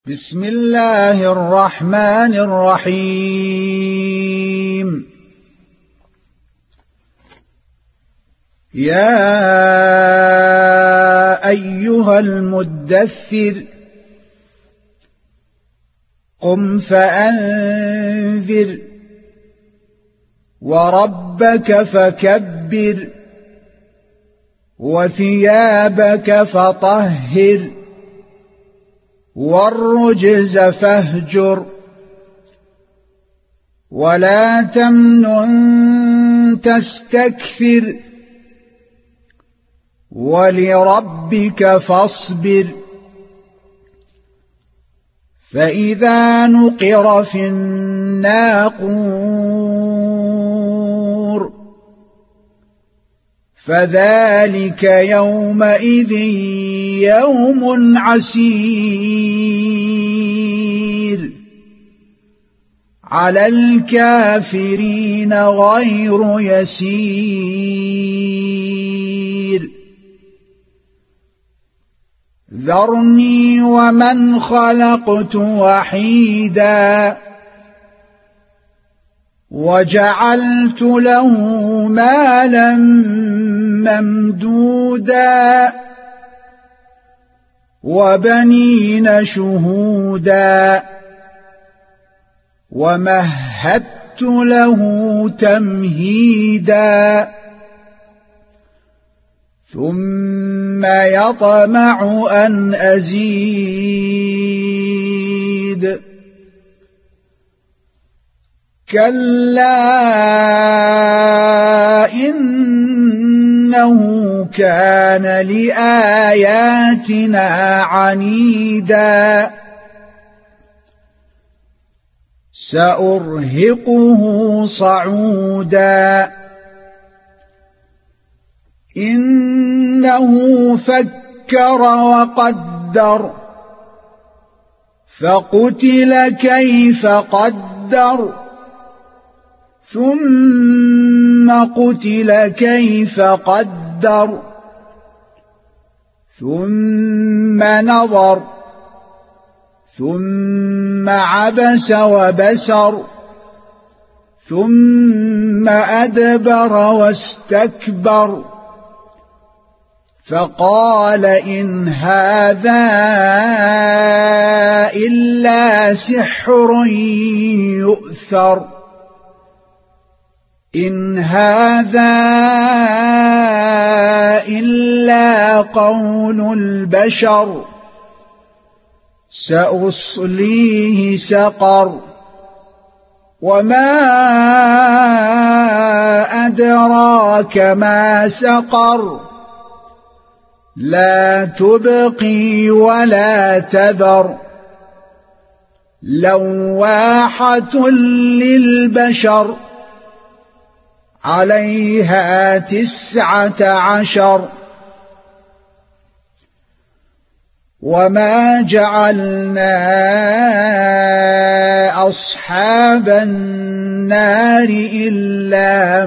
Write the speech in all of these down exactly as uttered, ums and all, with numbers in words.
بسم الله الرحمن الرحيم. يا أيها المدثر قم فأنذر وربك فكبر وثيابك فطهر والرجز فاهجر ولا تمنن تستكثر ولربك فاصبر. فإذا نقر في الناقور فذلك يومئذ يوم عسير على الكافرين غير يسير. ذرني ومن خلقت وحيدا وجعلت له مالا ممدودا وبنين شهودا ومهدت له تمهيدا ثم يطمع أن أزيد. كلا إنه كان لآياتنا عنيدا سأرهقه صعودا. إنه فكر وقدر فقتل كيف قدر ثم قتل كيف قدر ثم نظر ثم عبس وبسر ثم أدبر واستكبر فقال إن هذا إلا سحر يؤثر إن هذا إلا قول البشر سأصليه سقر وما أدراك ما سقر لا تبقي ولا تذر لواحة للبشر عليها تسعة عشر. وما جعلنا أصحاب النار إلا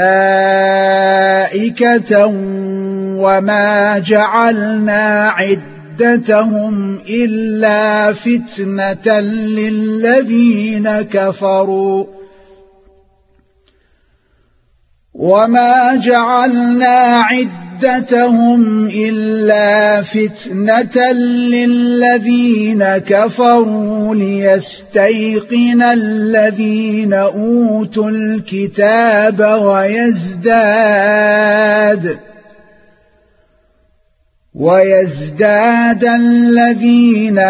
ملائكة وما جعلنا عدتهم إلا فتنة للذين كفروا وما جعلنا عدتهم إلا فتنة للذين كفروا ليستيقن الذين أوتوا الكتاب ويزداد ويزداد الذين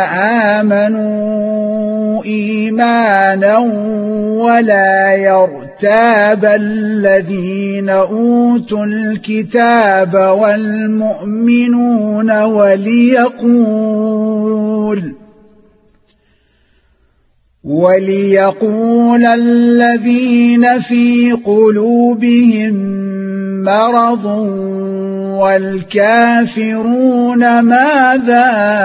آمنوا إيمانا ولا يرتاب الذين أوتوا الكتاب والمؤمنون وليقول وليقول الذين في قلوبهم مرض والكافرون ماذا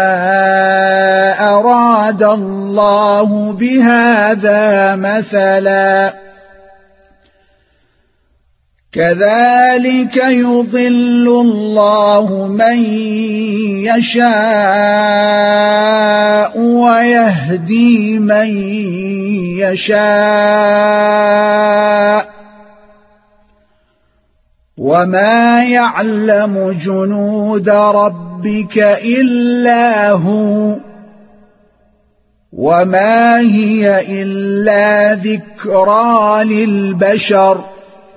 أراد الله بهذا مثلا كذلك يضل الله من يشاء ويهدي من يشاء وما يعلم جنود ربك إلا هو وما هي إلا ذكرى للبشر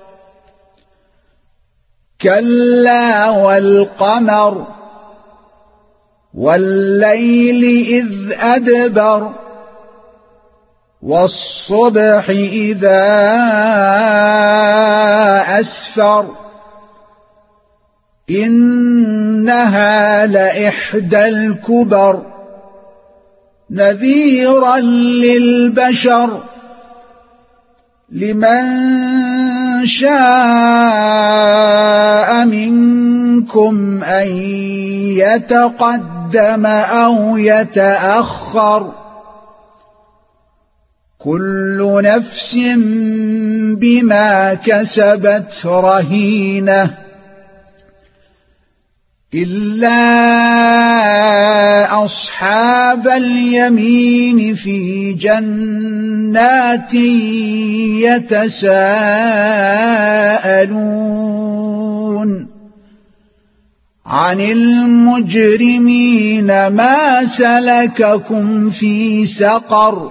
كلا والقمر والليل إذ أدبر والصبح إذا أسفر إنها لإحدى الكبر نذيرا للبشر لمن شاء منكم أن يتقدم أو يتأخر كل نفس بما كسبت رهينة إلا أصحاب اليمين في جنات يتساءلون عن المجرمين ما سلككم في سقر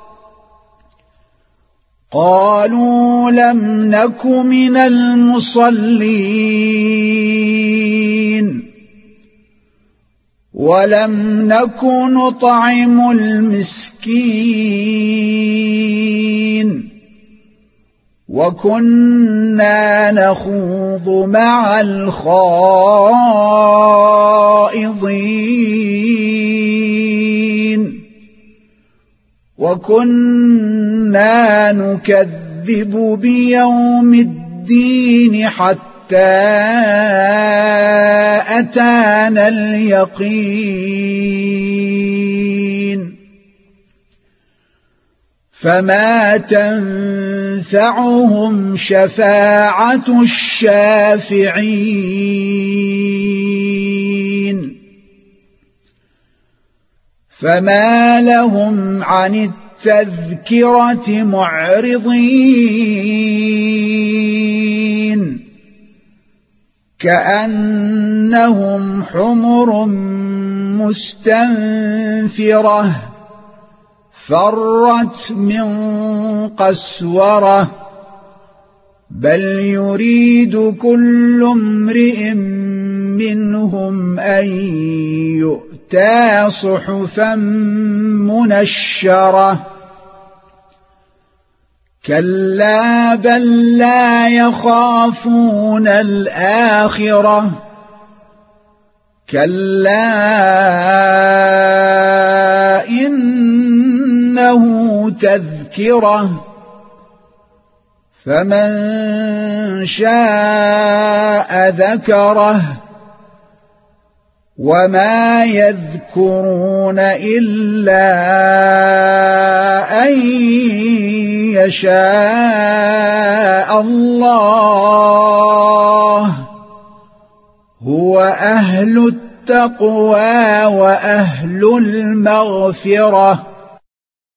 قالوا لم نك من المصلين ولم نك نطعم المسكين وكنا نخوض مع الخائضين وكنا نكذب بيوم الدين حتى أتانا اليقين فما تنفعهم شفاعة الشافعين فما لهم عن التذكرة معرضين كأنهم حمر مستنفرة فرت من قسورة بل يريد كل امرئ منهم أن يؤتى صحفا منشرة كلا بل لا يخافون الآخرة كلا إنه تذكرة فمن شاء ذكره وما يذكرون إلا أن يشاء الله هو أهل التقوى وأهل المغفرة